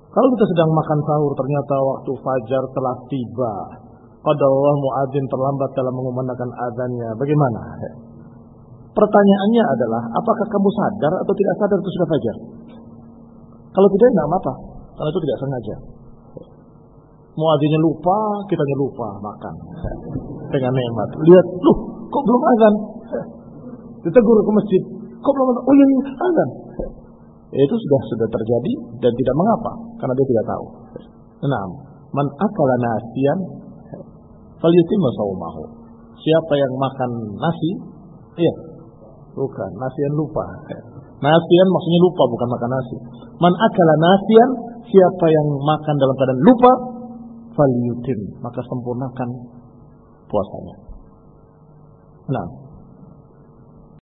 Kalau kita sedang makan sahur ternyata waktu fajar telah tiba, qadarullah muadzin terlambat dalam mengumandangkan azannya, bagaimana? Pertanyaannya adalah, apakah kamu sadar atau tidak sadar itu sudah fajar? Kalau tidak, enggak apa-apa, karena itu tidak sengaja. Muadzinnya lupa, kitanya lupa makan dengan nikmat. Lihat, loh, kok belum azan? Ditegur ke masjid, kok belum azan? Oh iya, azan. Itu sudah terjadi dan tidak mengapa, karena dia tidak tahu. Nah, man akala nasiyan falyutimma shaumahu. Siapa yang makan nasi, iya, bukan nasiyan lupa. Nasiyan maksudnya lupa, bukan makan nasi. Man akala nasiyan, siapa yang makan dalam keadaan lupa, falyutim, maka sempurnakan puasanya. Nah,